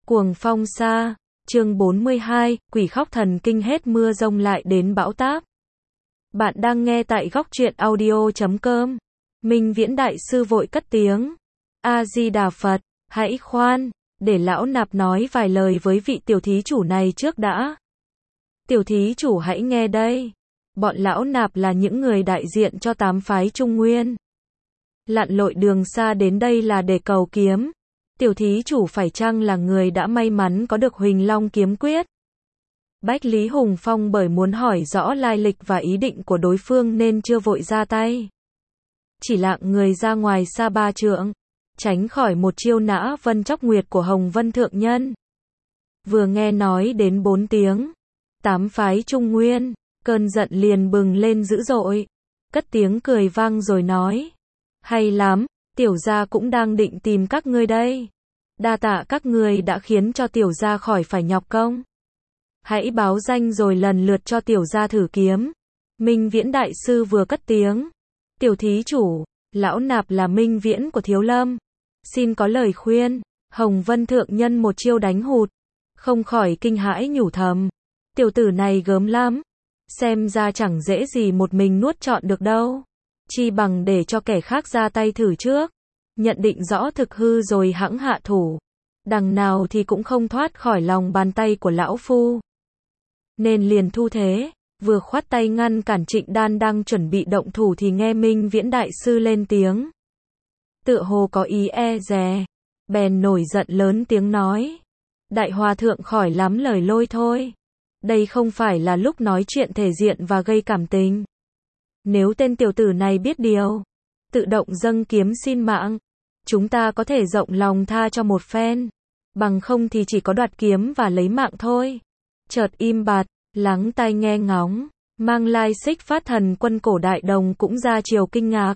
Cuồng phong xa, chương 42, quỷ khóc thần kinh hết mưa rông lại đến bão táp. Bạn đang nghe tại góc truyện audio.com. Minh Viễn đại sư vội cất tiếng. A Di Đà Phật, hãy khoan, để lão nạp nói vài lời với vị tiểu thí chủ này trước đã. Tiểu thí chủ hãy nghe đây. Bọn lão nạp là những người đại diện cho 8 phái Trung Nguyên. Lặn lội đường xa đến đây là để cầu kiếm. Tiểu thí chủ phải chăng là người đã may mắn có được Huỳnh Long kiếm quyết? Bách Lý Hùng Phong bởi muốn hỏi rõ lai lịch và ý định của đối phương nên chưa vội ra tay. Chỉ lạng người ra ngoài xa 3 trượng, tránh khỏi một chiêu nã vân chóc nguyệt của Hồng Vân Thượng Nhân. Vừa nghe nói đến 4 tiếng, 8 phái Trung Nguyên, cơn giận liền bừng lên dữ dội, cất tiếng cười vang rồi nói: hay lắm, tiểu gia cũng đang định tìm các ngươi đây. Đa tạ các ngươi đã khiến cho tiểu gia khỏi phải nhọc công. Hãy báo danh rồi lần lượt cho tiểu gia thử kiếm. Minh Viễn đại sư vừa cất tiếng. Tiểu thí chủ, lão nạp là Minh Viễn của Thiếu Lâm. Xin có lời khuyên. Hồng Vân Thượng Nhân một chiêu đánh hụt, không khỏi kinh hãi nhủ thầm. Tiểu tử này gớm lắm. Xem ra chẳng dễ gì một mình nuốt trọn được đâu. Chi bằng để cho kẻ khác ra tay thử trước. Nhận định rõ thực hư rồi hẵng hạ thủ. Đằng nào thì cũng không thoát khỏi lòng bàn tay của lão phu. Nên liền thu thế, vừa khoát tay ngăn cản Trịnh Đan đang chuẩn bị động thủ thì nghe Minh Viễn đại sư lên tiếng. Tựa hồ có ý e dè, bèn nổi giận lớn tiếng nói: Đại hòa thượng khỏi lắm lời lôi thôi. Đây không phải là lúc nói chuyện thể diện và gây cảm tình. Nếu tên tiểu tử này biết điều, tự động dâng kiếm xin mạng, chúng ta có thể rộng lòng tha cho một phen. Bằng không thì chỉ có đoạt kiếm và lấy mạng thôi. Chợt im bặt, lắng tai nghe ngóng, Mang Lai Xích Phát Thần Quân cổ đại đồng cũng ra chiều kinh ngạc.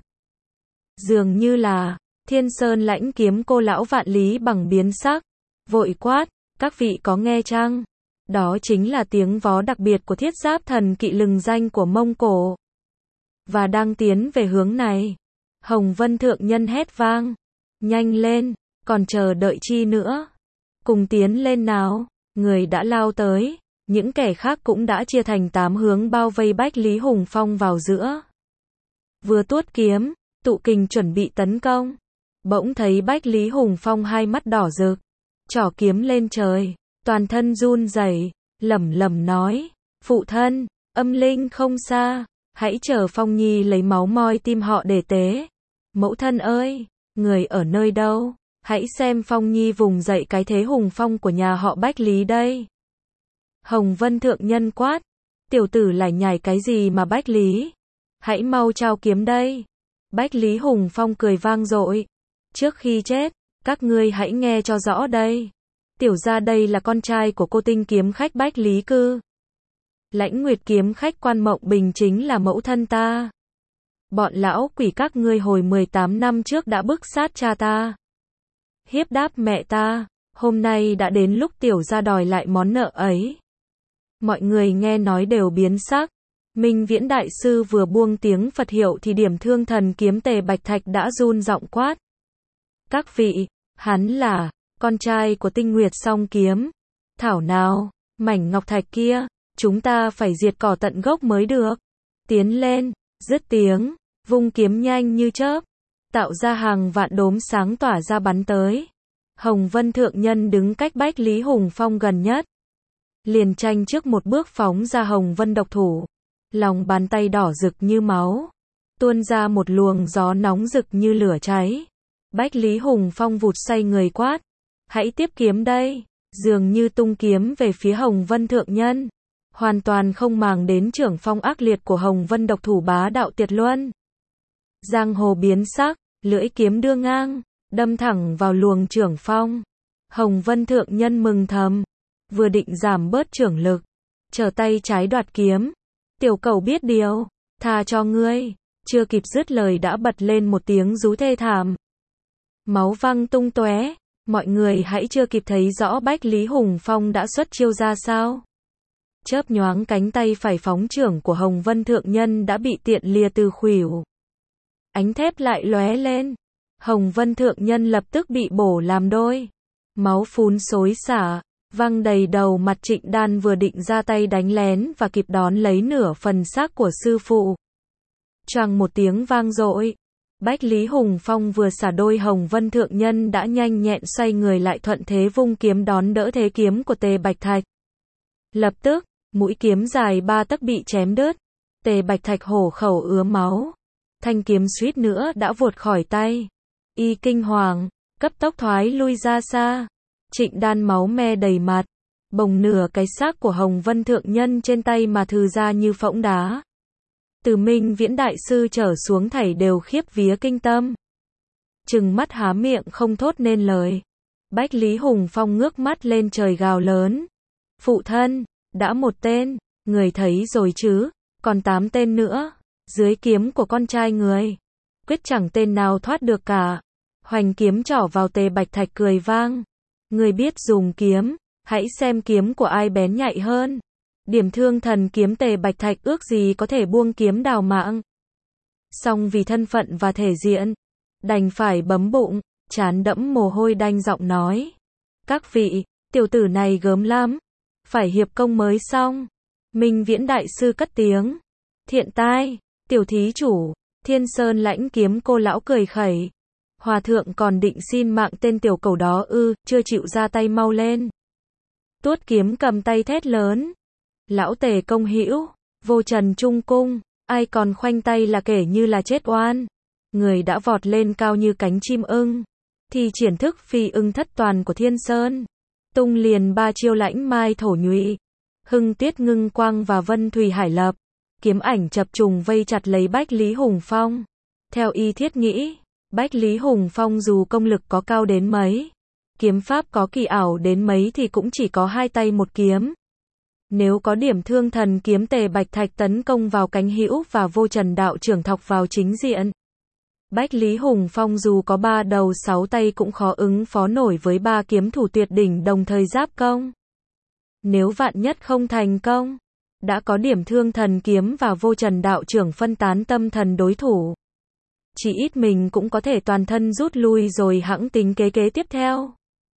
Dường như là Thiên Sơn Lãnh Kiếm cô lão Vạn Lý Bằng biến sắc, vội quát: các vị có nghe chăng? Đó chính là tiếng vó đặc biệt của Thiết Giáp thần kỵ lừng danh của Mông Cổ, và đang tiến về hướng này. Hồng Vân Thượng Nhân hét vang: nhanh lên, còn chờ đợi chi nữa? Cùng tiến lên nào. Người đã lao tới, những kẻ khác cũng đã chia thành 8 hướng bao vây Bách Lý Hùng Phong vào giữa. Vừa tuốt kiếm, tụ kình chuẩn bị tấn công, bỗng thấy Bách Lý Hùng Phong hai mắt đỏ rực, trỏ kiếm lên trời, toàn thân run rẩy, lẩm lẩm nói: phụ thân, âm linh không xa, hãy chờ Phong Nhi lấy máu moi tim họ để tế. Mẫu thân ơi, người ở nơi đâu? Hãy xem Phong Nhi vùng dậy cái thế hùng phong của nhà họ Bách Lý đây. Hồng Vân Thượng Nhân quát: tiểu tử lải nhải cái gì mà Bách Lý? Hãy mau trao kiếm đây. Bách Lý Hùng Phong cười vang dội: trước khi chết, các ngươi hãy nghe cho rõ đây. Tiểu gia đây là con trai của cô tinh kiếm khách Bách Lý Cư. Lãnh Nguyệt kiếm khách Quan Mộng Bình chính là mẫu thân ta. Bọn lão quỷ các ngươi hồi 18 năm trước đã bức sát cha ta, hiếp đáp mẹ ta, hôm nay đã đến lúc tiểu gia đòi lại món nợ ấy. Mọi người nghe nói đều biến sắc. Minh Viễn đại sư vừa buông tiếng Phật hiệu thì Điểm Thương Thần kiếm Tề Bạch Thạch đã run giọng quát: các vị, hắn là con trai của Tinh Nguyệt Song Kiếm. Thảo nào, mảnh ngọc thạch kia, chúng ta phải diệt cỏ tận gốc mới được. Tiến lên, dứt tiếng, vung kiếm nhanh như chớp, tạo ra hàng vạn đốm sáng tỏa ra bắn tới. Hồng Vân Thượng Nhân đứng cách Bách Lý Hùng Phong gần nhất, liền tranh trước một bước phóng ra Hồng Vân độc thủ. Lòng bàn tay đỏ rực như máu, tuôn ra một luồng gió nóng rực như lửa cháy. Bách Lý Hùng Phong vụt xoay người quát: hãy tiếp kiếm đây. Dường như tung kiếm về phía Hồng Vân Thượng Nhân, hoàn toàn không màng đến trưởng phong ác liệt của Hồng Vân độc thủ bá đạo tuyệt luân. Giang hồ biến sắc, lưỡi kiếm đưa ngang, đâm thẳng vào luồng trưởng phong. Hồng Vân Thượng Nhân mừng thầm, vừa định giảm bớt trưởng lực, trở tay trái đoạt kiếm. Tiểu cẩu biết điều, tha cho ngươi. Chưa kịp dứt lời đã bật lên một tiếng rú thê thảm, máu văng tung tóe. Mọi người hãy chưa kịp thấy rõ Bách Lý Hùng Phong đã xuất chiêu ra sao. Chớp nhoáng cánh tay phải phóng trưởng của Hồng Vân Thượng Nhân đã bị tiện lìa từ khuỷu. Ánh thép lại lóe lên, Hồng Vân Thượng Nhân lập tức bị bổ làm đôi. Máu phún xối xả, văng đầy đầu mặt Trịnh Đan vừa định ra tay đánh lén và kịp đón lấy nửa phần xác của sư phụ. Choàng một tiếng vang dội. Bách Lý Hùng Phong vừa xả đôi Hồng Vân Thượng Nhân đã nhanh nhẹn xoay người lại thuận thế vung kiếm đón đỡ thế kiếm của Tề Bạch Thạch. Lập tức, mũi kiếm dài 3 tấc bị chém đứt. Tề Bạch Thạch hổ khẩu ứa máu. Thanh kiếm suýt nữa đã vụt khỏi tay. Y kinh hoàng, cấp tốc thoái lui ra xa. Trịnh Đan máu me đầy mặt. Bồng nửa cái xác của Hồng Vân Thượng Nhân trên tay mà thừ ra như phỗng đá. Từ Minh Viễn đại sư trở xuống thảy đều khiếp vía kinh tâm. Trừng mắt há miệng không thốt nên lời. Bách Lý Hùng Phong ngước mắt lên trời gào lớn. Phụ thân, đã một tên, người thấy rồi chứ, còn 8 tên nữa, dưới kiếm của con trai người. Quyết chẳng tên nào thoát được cả. Hoành kiếm trỏ vào Tề Bạch Thạch cười vang. Người biết dùng kiếm, hãy xem kiếm của ai bén nhạy hơn. Điểm thương thần kiếm Tề Bạch Thạch ước gì có thể buông kiếm đào mạng. Song vì thân phận và thể diện, đành phải bấm bụng, trán đẫm mồ hôi đanh giọng nói. Các vị, tiểu tử này gớm lắm, phải hiệp công mới xong. Minh Viễn đại sư cất tiếng. Thiện tai, tiểu thí chủ, Thiên Sơn Lãnh Kiếm Cô lão cười khẩy. Hòa thượng còn định xin mạng tên tiểu cẩu đó ư, chưa chịu ra tay mau lên. Tuốt kiếm cầm tay thét lớn. Lão Tề công hữu, vô trần trung cung, ai còn khoanh tay là kể như là chết oan. Người đã vọt lên cao như cánh chim ưng, thì triển thức phi ưng thất toàn của Thiên Sơn. Tung liền 3 chiêu lãnh mai thổ nhụy, hưng tiết ngưng quang và vân thủy hải lập. Kiếm ảnh chập trùng vây chặt lấy Bách Lý Hùng Phong. Theo y thiết nghĩ, Bách Lý Hùng Phong dù công lực có cao đến mấy, kiếm pháp có kỳ ảo đến mấy thì cũng chỉ có 2 tay một kiếm. Nếu có điểm thương thần kiếm Tề Bạch Thạch tấn công vào cánh hữu và vô trần đạo trưởng thọc vào chính diện, Bách Lý Hùng Phong dù có 3 đầu 6 tay cũng khó ứng phó nổi với 3 kiếm thủ tuyệt đỉnh đồng thời giáp công. Nếu vạn nhất không thành công, đã có điểm thương thần kiếm và vô trần đạo trưởng phân tán tâm thần đối thủ. Chỉ ít mình cũng có thể toàn thân rút lui rồi hẵng tính kế tiếp theo.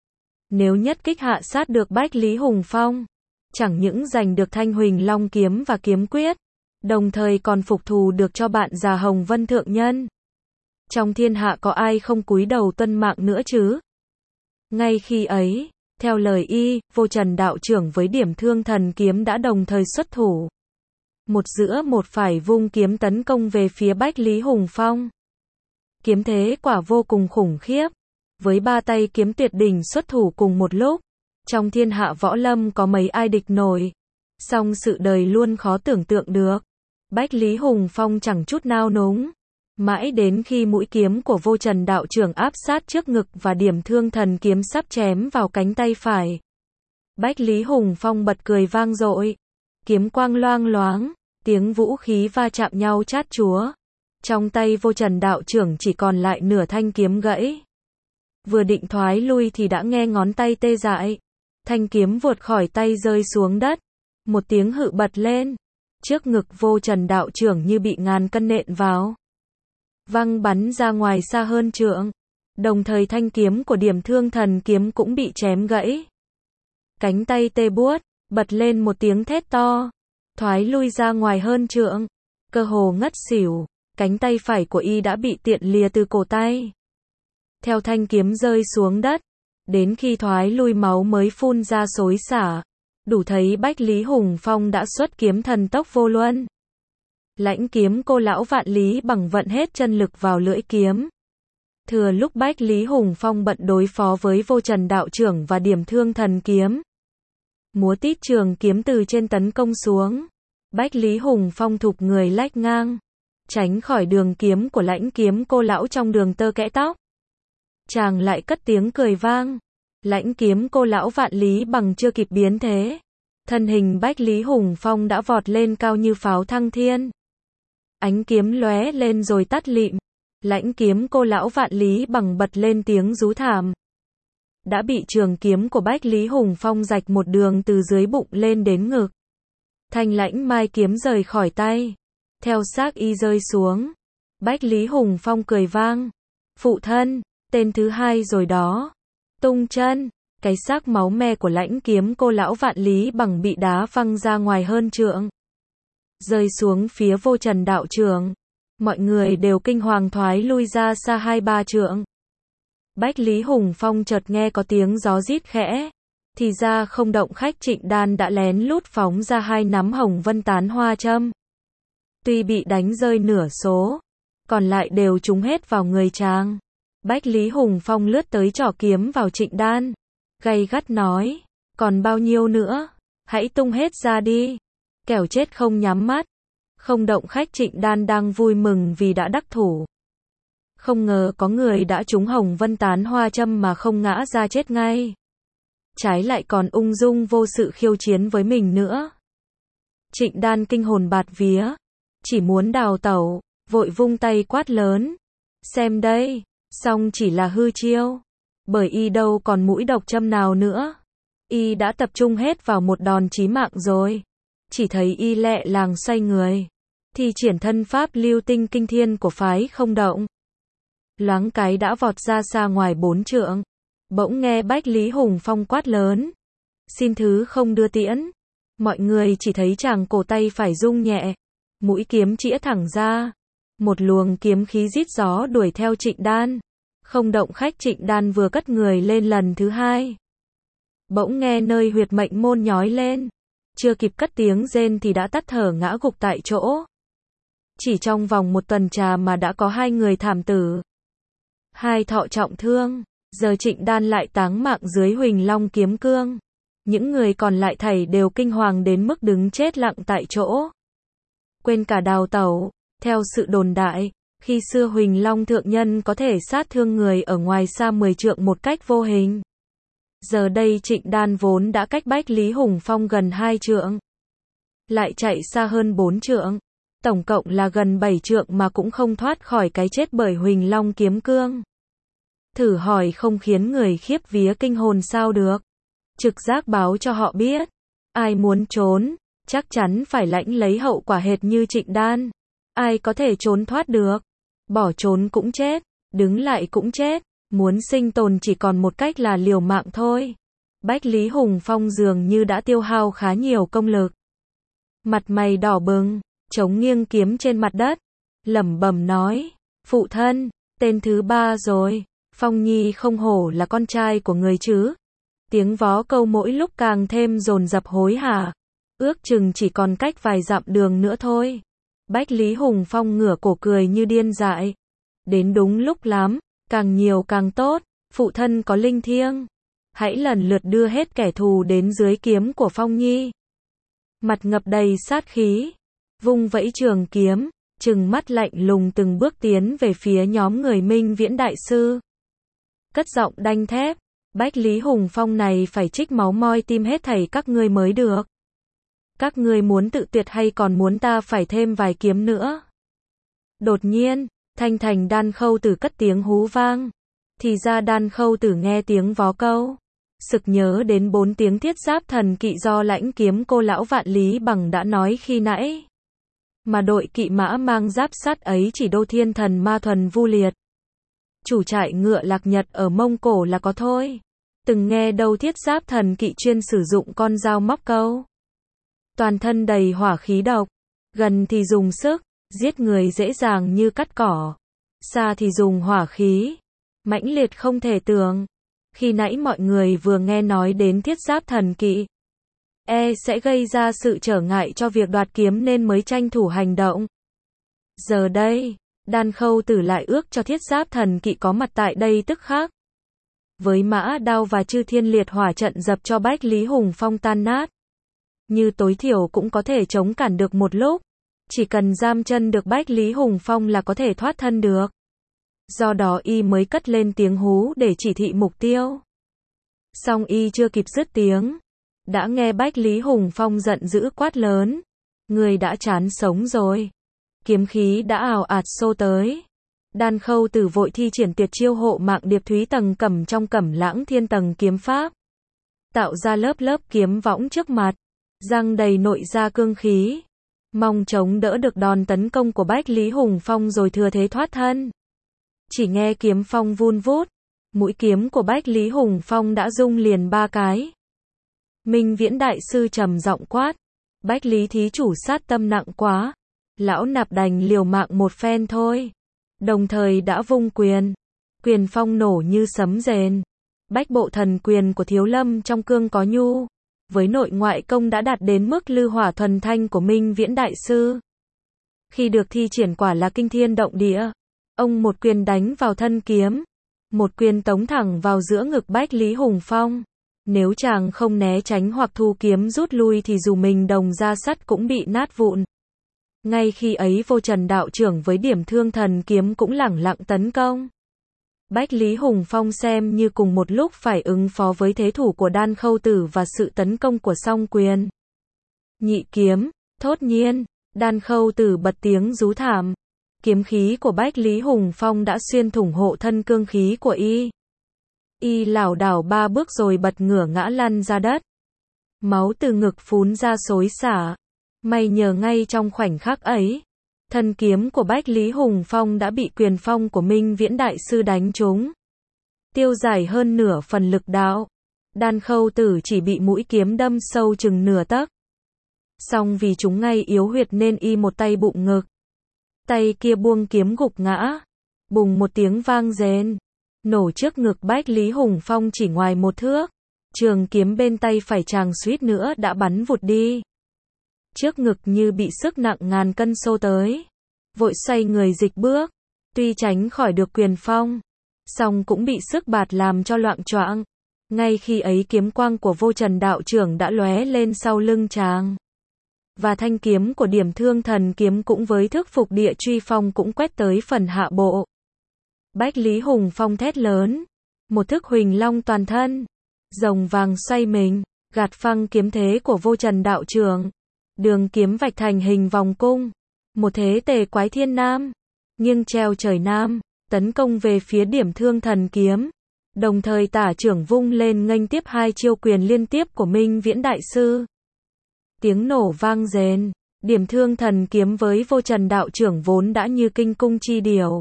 Nếu nhất kích hạ sát được Bách Lý Hùng Phong, chẳng những giành được Thanh Huỳnh Long kiếm và kiếm quyết, đồng thời còn phục thù được cho bạn già Hồng Vân Thượng Nhân. Trong thiên hạ có ai không cúi đầu tuân mạng nữa chứ? Ngay khi ấy, theo lời y, vô trần đạo trưởng với điểm thương thần kiếm đã đồng thời xuất thủ. Một giữa một phải vung kiếm tấn công về phía Bách Lý Hùng Phong. Kiếm thế quả vô cùng khủng khiếp. Với 3 tay kiếm tuyệt đỉnh xuất thủ cùng một lúc, trong thiên hạ võ lâm có mấy ai địch nổi. Song sự đời luôn khó tưởng tượng được. Bách Lý Hùng Phong chẳng chút nao núng. Mãi đến khi mũi kiếm của vô trần đạo trưởng áp sát trước ngực và điểm thương thần kiếm sắp chém vào cánh tay phải. Bách Lý Hùng Phong bật cười vang dội. Kiếm quang loang loáng, tiếng vũ khí va chạm nhau chát chúa. Trong tay vô trần đạo trưởng chỉ còn lại nửa thanh kiếm gãy. Vừa định thoái lui thì đã nghe ngón tay tê dại. Thanh kiếm vụt khỏi tay rơi xuống đất. Một tiếng hự bật lên. Trước ngực vô trần đạo trưởng như bị ngàn cân nện vào. Văng bắn ra ngoài xa hơn trượng. Đồng thời thanh kiếm của điểm thương thần kiếm cũng bị chém gãy. Cánh tay tê buốt, bật lên một tiếng thét to. Thoái lui ra ngoài hơn trượng. Cơ hồ ngất xỉu. Cánh tay phải của y đã bị tiện lìa từ cổ tay. Theo thanh kiếm rơi xuống đất, đến khi thoái lui máu mới phun ra xối xả. Đủ thấy Bách Lý Hùng Phong đã xuất kiếm thần tốc vô luân. Lãnh kiếm cô lão Vạn Lý Bằng vận hết chân lực vào lưỡi kiếm. Thừa lúc Bách Lý Hùng Phong bận đối phó với vô trần đạo trưởng và điểm thương thần kiếm. Múa tít trường kiếm từ trên tấn công xuống. Bách Lý Hùng Phong thụp người lách ngang, tránh khỏi đường kiếm của lãnh kiếm cô lão trong đường tơ kẽ tóc. Chàng lại cất tiếng cười vang. Lãnh kiếm cô lão Vạn Lý Bằng chưa kịp biến thế. Thân hình Bách Lý Hùng Phong đã vọt lên cao như pháo thăng thiên. Ánh kiếm lóe lên rồi tắt lịm. Lãnh kiếm cô lão Vạn Lý Bằng bật lên tiếng rú thảm. Đã bị trường kiếm của Bách Lý Hùng Phong rạch một đường từ dưới bụng lên đến ngực. Thanh lãnh mai kiếm rời khỏi tay. Theo xác y rơi xuống. Bách Lý Hùng Phong cười vang. Phụ thân, tên thứ 2 rồi đó. Tung chân, Cái xác máu me của lãnh kiếm cô lão Vạn Lý Bằng bị đá văng ra ngoài hơn trượng, rơi xuống phía Vô Trần đạo trưởng. Mọi người đều kinh hoàng thoái lui ra xa 2-3 trượng. Bách Lý Hùng Phong chợt nghe có tiếng gió rít khẽ, thì ra Không Động Khách Trịnh Đan đã lén lút phóng ra 2 nắm hồng vân tán hoa châm. Tuy bị đánh rơi nửa số, còn lại đều trúng hết vào người chàng. Bách Lý Hùng Phong lướt tới trỏ kiếm vào Trịnh Đan, gay gắt nói, còn bao nhiêu nữa, hãy tung hết ra đi, kẻo chết không nhắm mắt. Không Động Khách Trịnh Đan đang vui mừng vì đã đắc thủ. Không ngờ có người đã trúng hồng vân tán hoa châm mà không ngã ra chết ngay. Trái lại còn ung dung vô sự khiêu chiến với mình nữa. Trịnh Đan kinh hồn bạt vía, chỉ muốn đào tẩu, vội vung tay quát lớn. Xem đây, song chỉ là hư chiêu. Bởi y đâu còn mũi độc châm nào nữa. Y đã tập trung hết vào một đòn chí mạng rồi. Chỉ thấy y lẹ làng xoay người, thì triển thân pháp lưu tinh kinh thiên của phái Không Động. Loáng cái đã vọt ra xa ngoài 4 trượng. Bỗng nghe Bách Lý Hùng Phong quát lớn. Xin thứ không đưa tiễn. Mọi người chỉ thấy chàng cổ tay phải rung nhẹ, mũi kiếm chĩa thẳng ra. Một luồng kiếm khí rít gió đuổi theo Trịnh Đan. Không Động Khách Trịnh Đan vừa cất người lên lần thứ 2. Bỗng nghe nơi huyệt mệnh môn nhói lên. Chưa kịp cất tiếng rên thì đã tắt thở ngã gục tại chỗ. Chỉ trong vòng 1 tuần trà mà đã có 2 người thảm tử, 2 thọ trọng thương. Giờ Trịnh Đan lại táng mạng dưới Huỳnh Long kiếm cương. Những người còn lại thảy đều kinh hoàng đến mức đứng chết lặng tại chỗ, quên cả đào tẩu. Theo sự đồn đại, khi xưa Huỳnh Long thượng nhân có thể sát thương người ở ngoài xa 10 trượng một cách vô hình. Giờ đây Trịnh Đan vốn đã cách Bách Lý Hùng Phong gần 2 trượng, lại chạy xa hơn 4 trượng, tổng cộng là gần 7 trượng mà cũng không thoát khỏi cái chết bởi Huỳnh Long kiếm cương. Thử hỏi không khiến người khiếp vía kinh hồn sao được. Trực giác báo cho họ biết, ai muốn trốn, chắc chắn phải lãnh lấy hậu quả hệt như Trịnh Đan. Ai có thể trốn thoát được, bỏ trốn cũng chết, đứng lại cũng chết, muốn sinh tồn chỉ còn một cách là liều mạng thôi. Bách Lý Hùng Phong dường như đã tiêu hao khá nhiều công lực. Mặt mày đỏ bừng, chống nghiêng kiếm trên mặt đất, lẩm bẩm nói, phụ thân, tên thứ 3 rồi. Phong Nhi không hổ là con trai của người chứ. Tiếng vó câu mỗi lúc càng thêm dồn dập hối hả. Ước chừng chỉ còn cách vài dặm đường nữa thôi. Bách Lý Hùng Phong ngửa cổ cười như điên dại. Đến đúng lúc lắm, càng nhiều càng tốt, phụ thân có linh thiêng. Hãy lần lượt đưa hết kẻ thù đến dưới kiếm của Phong Nhi. Mặt ngập đầy sát khí, vung vẫy trường kiếm, trừng mắt lạnh lùng từng bước tiến về phía nhóm người Minh Viễn đại sư. Cất giọng đanh thép, Bách Lý Hùng Phong này phải trích máu moi tim hết thảy các ngươi mới được. Các ngươi muốn tự tuyệt hay còn muốn ta phải thêm vài kiếm nữa? Đột nhiên, thanh thành Đan Khâu Tử cất tiếng hú vang. Thì ra Đan Khâu Tử nghe tiếng vó câu, sực nhớ đến 4 tiếng thiết giáp thần kỵ do lãnh kiếm cô lão Vạn Lý Bằng đã nói khi nãy. Mà đội kỵ mã mang giáp sắt ấy chỉ Đô Thiên Thần Ma Thuần Vu Liệt, chủ trại ngựa Lạc Nhật ở Mông Cổ là có thôi. Từng nghe đâu thiết giáp thần kỵ chuyên sử dụng con dao móc câu. Toàn thân đầy hỏa khí độc, gần thì dùng sức, giết người dễ dàng như cắt cỏ. Xa thì dùng hỏa khí, mãnh liệt không thể tưởng. Khi nãy mọi người vừa nghe nói đến thiết giáp thần kỵ, sẽ gây ra sự trở ngại cho việc đoạt kiếm nên mới tranh thủ hành động. Giờ đây, Đan Khâu Tử lại ước cho thiết giáp thần kỵ có mặt tại đây tức khắc. Với mã đao và chư thiên liệt hỏa trận dập cho Bách Lý Hùng Phong tan nát. Như tối thiểu cũng có thể chống cản được một lúc. Chỉ cần giam chân được Bách Lý Hùng Phong là có thể thoát thân được. Do đó y mới cất lên tiếng hú để chỉ thị mục tiêu. Song y chưa kịp dứt tiếng, đã nghe Bách Lý Hùng Phong giận dữ quát lớn. Người đã chán sống rồi. Kiếm khí đã ào ạt xô tới. Đan Khâu Tử vội thi triển tuyệt chiêu hộ mạng điệp thúy tầng cẩm trong Cẩm Lãng Thiên tầng kiếm pháp. Tạo ra lớp lớp kiếm võng trước mặt, răng đầy nội ra cương khí. Mong chống đỡ được đòn tấn công của Bách Lý Hùng Phong rồi thừa thế thoát thân. Chỉ nghe kiếm phong vun vút, Mũi kiếm của Bách Lý Hùng Phong đã rung liền 3 cái. Minh Viễn đại sư trầm giọng quát. Bách Lý thí chủ sát tâm nặng quá. Lão nạp đành liều mạng một phen thôi. Đồng thời đã vung quyền. Quyền phong nổ như sấm rền. Bách bộ thần quyền của Thiếu Lâm trong cương có nhu. Với nội ngoại công đã đạt đến mức lư hỏa thuần thanh của Minh Viễn đại sư. Khi được thi triển quả là kinh thiên động địa. Ông một quyền đánh vào thân kiếm. Một quyền tống thẳng vào giữa ngực Bách Lý Hùng Phong. Nếu chàng không né tránh hoặc thu kiếm rút lui thì dù mình đồng ra sắt cũng bị nát vụn. Ngay khi ấy Vô Trần đạo trưởng với điểm thương thần kiếm cũng lẳng lặng tấn công. Bách Lý Hùng Phong xem như cùng một lúc phải ứng phó với thế thủ của Đan Khâu Tử và sự tấn công của Song Quyền. Nhị kiếm, thốt nhiên, Đan Khâu Tử bật tiếng rú thảm. Kiếm khí của Bách Lý Hùng Phong đã xuyên thủng hộ thân cương khí của y. Y lảo đảo 3 bước rồi bật ngửa ngã lăn ra đất. Máu từ ngực phún ra xối xả. May nhờ ngay trong khoảnh khắc ấy, thân kiếm của Bách Lý Hùng Phong đã bị quyền phong của Minh Viễn đại sư đánh trúng. Tiêu giải hơn nửa phần lực đạo. Đan Khâu Tử chỉ bị mũi kiếm đâm sâu chừng nửa tấc. Song vì chúng ngay yếu huyệt nên y một tay bụng ngực. Tay kia buông kiếm gục ngã. Bùng một tiếng vang rền. Nổ trước ngực Bách Lý Hùng Phong chỉ ngoài 1 thước. Trường kiếm bên tay phải chàng suýt nữa đã bắn vụt đi. Trước ngực như bị sức nặng ngàn cân xô tới. Vội xoay người dịch bước. Tuy tránh khỏi được quyền phong, song cũng bị sức bạt làm cho loạng choạng. Ngay khi ấy kiếm quang của Vô Trần đạo trưởng đã lóe lên sau lưng chàng. Và thanh kiếm của điểm thương thần kiếm cũng với thức phục địa truy phong cũng quét tới phần hạ bộ. Bách Lý Hùng Phong thét lớn. Một thức huỳnh long toàn thân. Rồng vàng xoay mình, gạt phăng kiếm thế của Vô Trần đạo trưởng. Đường kiếm vạch thành hình vòng cung. Một thế tề quái thiên nam. Nghiêng treo trời nam. Tấn công về phía điểm thương thần kiếm. Đồng thời tả trưởng vung lên nghênh tiếp 2 chiêu quyền liên tiếp của Minh Viễn đại sư. Tiếng nổ vang rền. Điểm thương thần kiếm với Vô Trần đạo trưởng vốn đã như kinh cung chi điều.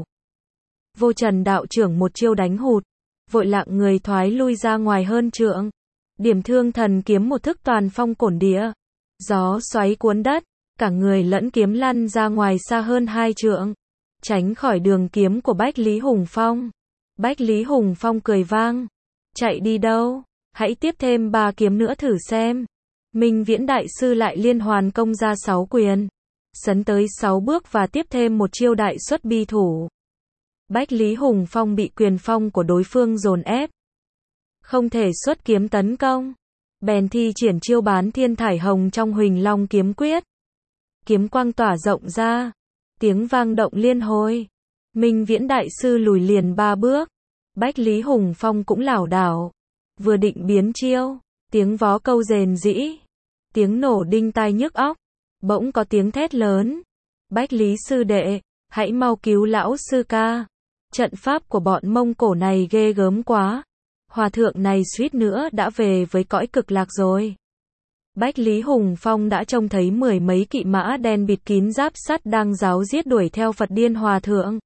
Vô Trần đạo trưởng một chiêu đánh hụt. Vội lạng người thoái lui ra ngoài hơn trượng. Điểm thương thần kiếm một thức toàn phong cổn địa. Gió xoáy cuốn đất. Cả người lẫn kiếm lăn ra ngoài xa hơn 2 trượng. Tránh khỏi đường kiếm của Bách Lý Hùng Phong. Bách Lý Hùng Phong cười vang. Chạy đi đâu? Hãy tiếp thêm 3 kiếm nữa thử xem. Minh Viễn đại sư lại liên hoàn công ra 6 quyền. Sấn tới 6 bước và tiếp thêm một chiêu đại xuất bi thủ. Bách Lý Hùng Phong bị quyền phong của đối phương dồn ép. Không thể xuất kiếm tấn công. Bèn thi triển chiêu bán thiên thải hồng trong Huỳnh Long kiếm quyết. Kiếm quang tỏa rộng ra. Tiếng vang động liên hồi. Minh Viễn đại sư lùi liền 3 bước. Bách Lý Hùng Phong cũng lảo đảo. Vừa định biến chiêu. Tiếng vó câu rền rĩ. Tiếng nổ đinh tai nhức óc. Bỗng có tiếng thét lớn. Bách Lý sư đệ, hãy mau cứu lão sư ca. Trận pháp của bọn Mông Cổ này ghê gớm quá. Hòa thượng này suýt nữa đã về với cõi cực lạc rồi. Bách Lý Hùng Phong đã trông thấy 10 mấy kỵ mã đen bịt kín giáp sắt đang ráo riết đuổi theo Phật Điên Hòa thượng.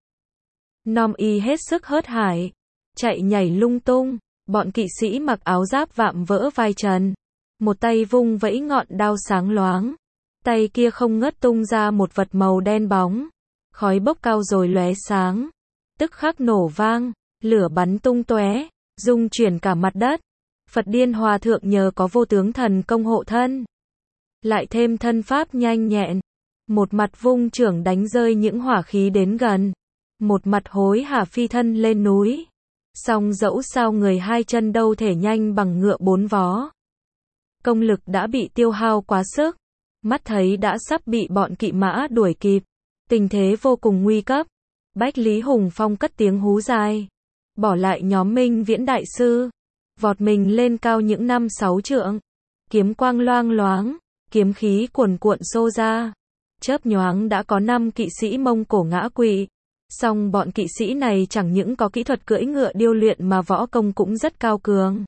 Nom y hết sức hớt hải. Chạy nhảy lung tung. Bọn kỵ sĩ mặc áo giáp vạm vỡ vai trần. Một tay vung vẫy ngọn đao sáng loáng. Tay kia không ngớt tung ra một vật màu đen bóng. Khói bốc cao rồi lóe sáng. Tức khắc nổ vang. Lửa bắn tung tóe. Rung chuyển cả mặt đất. Phật Điên Hòa thượng nhờ có vô tướng thần công hộ thân. Lại thêm thân pháp nhanh nhẹn. Một mặt vung chưởng đánh rơi những hỏa khí đến gần. Một mặt hối hả phi thân lên núi. Song dẫu sao người 2 chân đâu thể nhanh bằng ngựa 4 vó. Công lực đã bị tiêu hao quá sức. Mắt thấy đã sắp bị bọn kỵ mã đuổi kịp. Tình thế vô cùng nguy cấp. Bách Lý Hùng Phong cất tiếng hú dài. Bỏ lại nhóm Minh Viễn đại sư. Vọt mình lên cao những 5-6 trượng. Kiếm quang loang loáng. Kiếm khí cuồn cuộn xô ra. Chớp nhoáng đã có 5 kỵ sĩ Mông Cổ ngã quỵ. Song bọn kỵ sĩ này chẳng những có kỹ thuật cưỡi ngựa điêu luyện mà võ công cũng rất cao cường.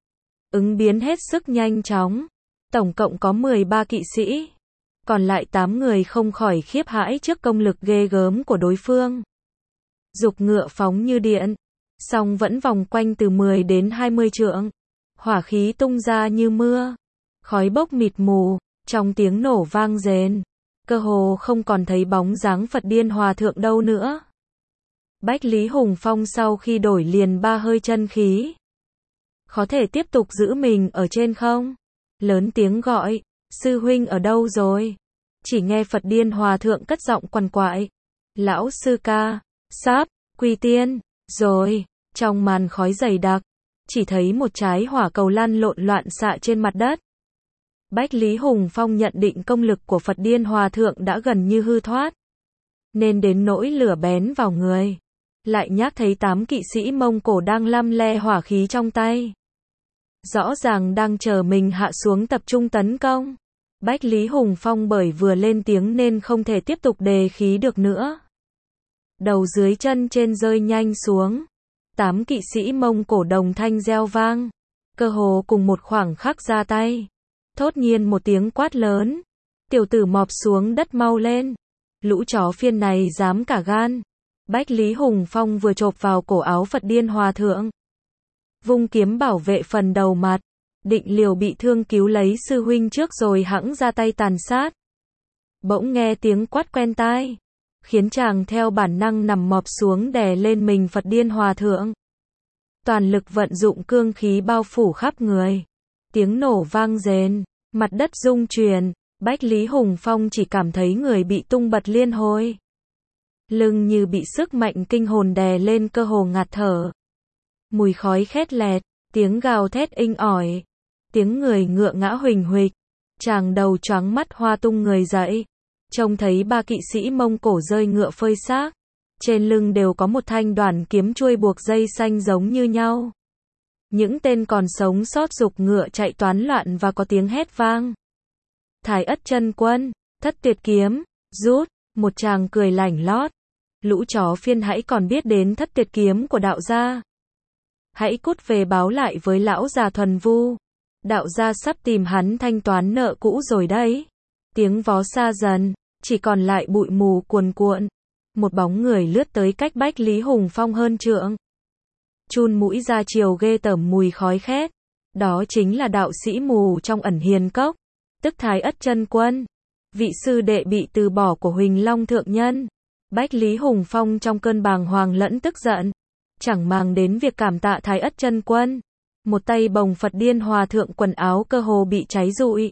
Ứng biến hết sức nhanh chóng. Tổng cộng có 13 kỵ sĩ. Còn lại 8 người không khỏi khiếp hãi trước công lực ghê gớm của đối phương. Dục ngựa phóng như điện. song vẫn vòng quanh từ 10 đến 20 trượng. Hỏa khí tung ra như mưa, khói bốc mịt mù, trong tiếng nổ vang rền, cơ hồ không còn thấy bóng dáng Phật Điên Hòa Thượng đâu nữa. Bách Lý Hùng Phong sau khi đổi liền 3 hơi chân khí. Có thể tiếp tục giữ mình ở trên không? Lớn tiếng gọi, sư huynh ở đâu rồi? Chỉ nghe Phật Điên Hòa Thượng cất giọng quằn quại. Lão sư ca, sắp, quy tiên, rồi. Trong màn khói dày đặc, chỉ thấy một trái hỏa cầu lăn lộn loạn xạ trên mặt đất. Bách Lý Hùng Phong nhận định công lực của Phật Điên Hòa Thượng đã gần như hư thoát, nên đến nỗi lửa bén vào người. Lại nhác thấy 8 kỵ sĩ Mông Cổ đang lăm le hỏa khí trong tay. Rõ ràng đang chờ mình hạ xuống tập trung tấn công. Bách Lý Hùng Phong bởi vừa lên tiếng nên không thể tiếp tục đề khí được nữa. Đầu dưới chân trên rơi nhanh xuống. 8 kỵ sĩ Mông Cổ đồng thanh reo vang, cơ hồ cùng một khoảng khắc ra tay. Thốt nhiên một tiếng quát lớn, tiểu tử mọp xuống đất mau lên. Lũ chó phiên này dám cả gan. Bách Lý Hùng Phong vừa chộp vào cổ áo Phật Điên Hòa Thượng, vung kiếm bảo vệ phần đầu mặt, định liều bị thương cứu lấy sư huynh trước rồi hẵng ra tay tàn sát. Bỗng nghe tiếng quát quen tai, khiến chàng theo bản năng nằm mọp xuống đè lên mình Phật Điên Hòa Thượng. Toàn lực vận dụng cương khí bao phủ khắp người. Tiếng nổ vang rền, mặt đất rung chuyển, Bách Lý Hùng Phong chỉ cảm thấy người bị tung bật liên hồi. Lưng như bị sức mạnh kinh hồn đè lên cơ hồ ngạt thở. Mùi khói khét lẹt, tiếng gào thét inh ỏi, tiếng người ngựa ngã huỳnh huỵch. Chàng đầu choáng mắt hoa tung người dậy, trông thấy 3 kỵ sĩ Mông Cổ rơi ngựa phơi xác. Trên lưng đều có một thanh đoản kiếm chuôi buộc dây xanh giống như nhau. Những tên còn sống sót giục ngựa chạy toán loạn và có tiếng hét vang. Thái Ất Chân Quân, Thất Tuyệt Kiếm, rút, một chàng cười lảnh lót. Lũ chó phiên hãy còn biết đến Thất Tuyệt Kiếm của đạo gia. Hãy cút về báo lại với lão già Thuần Vu. Đạo gia sắp tìm hắn thanh toán nợ cũ rồi đấy. Tiếng vó xa dần, chỉ còn lại bụi mù cuồn cuộn. Một bóng người lướt tới cách Bách Lý Hùng Phong hơn trượng. Chun mũi ra chiều ghê tởm mùi khói khét. Đó chính là đạo sĩ mù trong Ẩn Hiền Cốc, tức Thái Ất Chân Quân, vị sư đệ bị từ bỏ của Huỳnh Long Thượng Nhân. Bách Lý Hùng Phong trong cơn bàng hoàng lẫn tức giận, chẳng màng đến việc cảm tạ Thái Ất Chân Quân. Một tay bồng Phật Điên Hòa Thượng quần áo cơ hồ bị cháy rụi.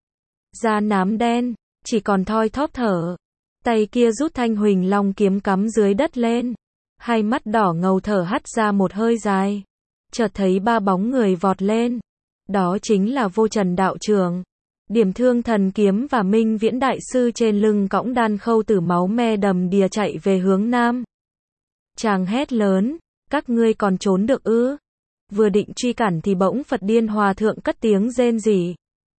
Da nám đen, chỉ còn thoi thóp thở. Tay kia rút thanh Huỳnh Long kiếm cắm dưới đất lên. Hai mắt đỏ ngầu thở hắt ra một hơi dài. Chợt thấy 3 bóng người vọt lên. Đó chính là Vô Trần đạo trưởng, Điểm Thương Thần Kiếm và Minh Viễn đại sư trên lưng cõng Đan Khâu Tử máu me đầm đìa chạy về hướng nam. Chàng hét lớn, các ngươi còn trốn được ư? Vừa định truy cản thì bỗng Phật Điên Hòa Thượng cất tiếng rên rỉ.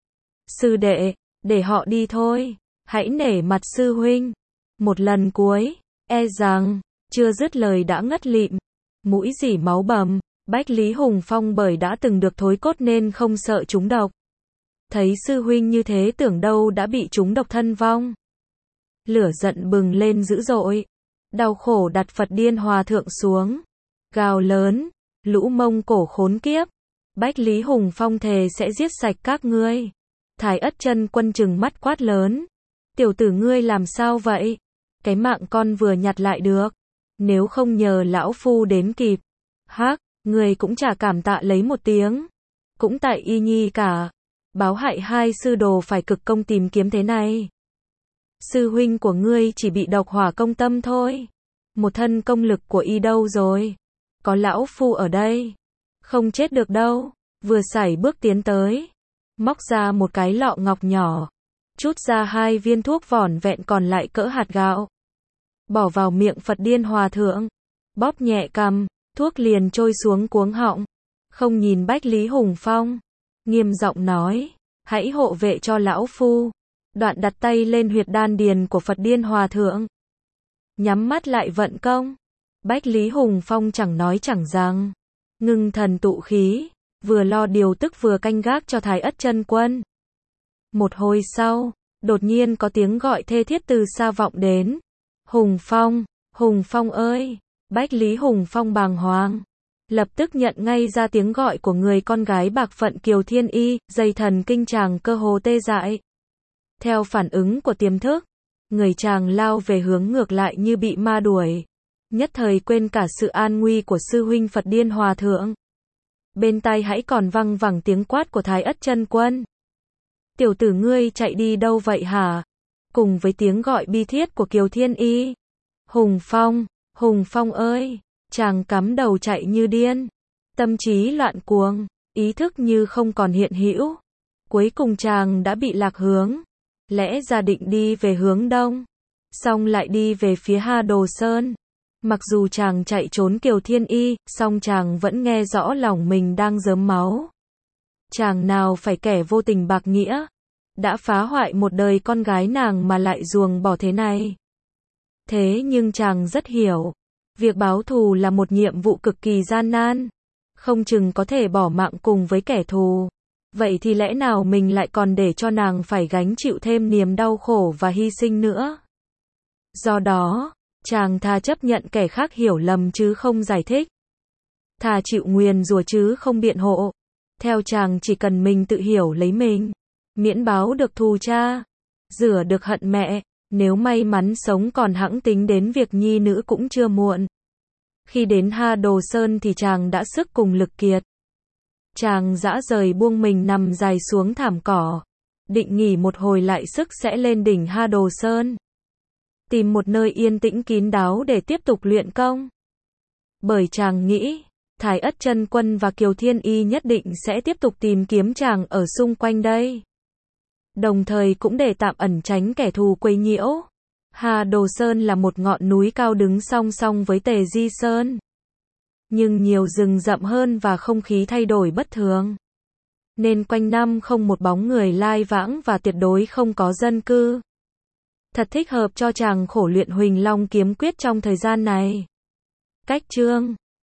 Sư đệ, để họ đi thôi, hãy nể mặt sư huynh. Một lần cuối, e rằng, chưa dứt lời đã ngất lịm, mũi rỉ máu bầm. Bách Lý Hùng Phong bởi đã từng được thối cốt nên không sợ trúng độc. Thấy sư huynh như thế tưởng đâu đã bị trúng độc thân vong. Lửa giận bừng lên dữ dội. Đau khổ đặt Phật Điên Hòa Thượng xuống. Gào lớn, lũ Mông Cổ khốn kiếp. Bách Lý Hùng Phong thề sẽ giết sạch các ngươi. Thái Ất Chân Quân trừng mắt quát lớn. Tiểu tử ngươi làm sao vậy? Cái mạng con vừa nhặt lại được. Nếu không nhờ lão phu đến kịp. Hắc, ngươi cũng chả cảm tạ lấy một tiếng. Cũng tại y nhi cả. Báo hại hai sư đồ phải cực công tìm kiếm thế này. Sư huynh của ngươi chỉ bị độc hỏa công tâm thôi. Một thân công lực của y đâu rồi? Có lão phu ở đây. Không chết được đâu. Vừa sải bước tiến tới. Móc ra một cái lọ ngọc nhỏ. Chút ra 2 viên thuốc vỏn vẹn còn lại cỡ hạt gạo. Bỏ vào miệng Phật Điên Hòa Thượng. Bóp nhẹ cằm, thuốc liền trôi xuống cuống họng. Không nhìn Bách Lý Hùng Phong. Nghiêm giọng nói, hãy hộ vệ cho lão phu. Đoạn đặt tay lên huyệt đan điền của Phật Điên Hòa Thượng. Nhắm mắt lại vận công. Bách Lý Hùng Phong chẳng nói chẳng rằng. Ngưng thần tụ khí, vừa lo điều tức vừa canh gác cho Thái Ất Chân Quân. Một hồi sau, đột nhiên có tiếng gọi thê thiết từ xa vọng đến. Hùng Phong ơi! Bách Lý Hùng Phong bàng hoàng. lập tức nhận ngay ra tiếng gọi của người con gái bạc phận Kiều Thiên Y, dây thần kinh chàng cơ hồ tê dại. Theo phản ứng của tiềm thức, người chàng lao về hướng ngược lại như bị ma đuổi, nhất thời quên cả sự an nguy của sư huynh Phật Điên Hòa Thượng. Bên tai hãy còn văng vẳng tiếng quát của Thái Ất Chân Quân. Tiểu tử ngươi chạy đi đâu vậy hả? Cùng với tiếng gọi bi thiết của Kiều Thiên Y. Hùng Phong ơi! Chàng cắm đầu chạy như điên. Tâm trí loạn cuồng, ý thức như không còn hiện hữu. Cuối cùng chàng đã bị lạc hướng. Lẽ ra định đi về hướng đông, xong lại đi về phía Ha Đồ Sơn. Mặc dù chàng chạy trốn Kiều Thiên Y, song chàng vẫn nghe rõ lòng mình đang rớm máu. Chàng nào phải kẻ vô tình bạc nghĩa, đã phá hoại một đời con gái nàng mà lại ruồng bỏ thế này. Thế nhưng chàng rất hiểu, việc báo thù là một nhiệm vụ cực kỳ gian nan, không chừng có thể bỏ mạng cùng với kẻ thù. Vậy thì lẽ nào mình lại còn để cho nàng phải gánh chịu thêm niềm đau khổ và hy sinh nữa? Do đó, chàng thà chấp nhận kẻ khác hiểu lầm chứ không giải thích. Thà chịu nguyền rủa chứ không biện hộ. Theo chàng chỉ cần mình tự hiểu lấy mình, miễn báo được thù cha, rửa được hận mẹ, nếu may mắn sống còn hẵng tính đến việc nhi nữ cũng chưa muộn. Khi đến Ha Đồ Sơn thì chàng đã sức cùng lực kiệt. Chàng dã rời buông mình nằm dài xuống thảm cỏ, định nghỉ một hồi lại sức sẽ lên đỉnh Ha Đồ Sơn. Tìm một nơi yên tĩnh kín đáo để tiếp tục luyện công. Bởi chàng nghĩ, Thái Ất Chân Quân và Kiều Thiên Y nhất định sẽ tiếp tục tìm kiếm chàng ở xung quanh đây. Đồng thời cũng để tạm ẩn tránh kẻ thù quấy nhiễu. Ha Đồ Sơn là một ngọn núi cao đứng song song với Tề Di Sơn, nhưng nhiều rừng rậm hơn và không khí thay đổi bất thường, nên quanh năm không một bóng người lai vãng và tuyệt đối không có dân cư. Thật thích hợp cho chàng khổ luyện Huỳnh Long kiếm quyết trong thời gian này. Cách chương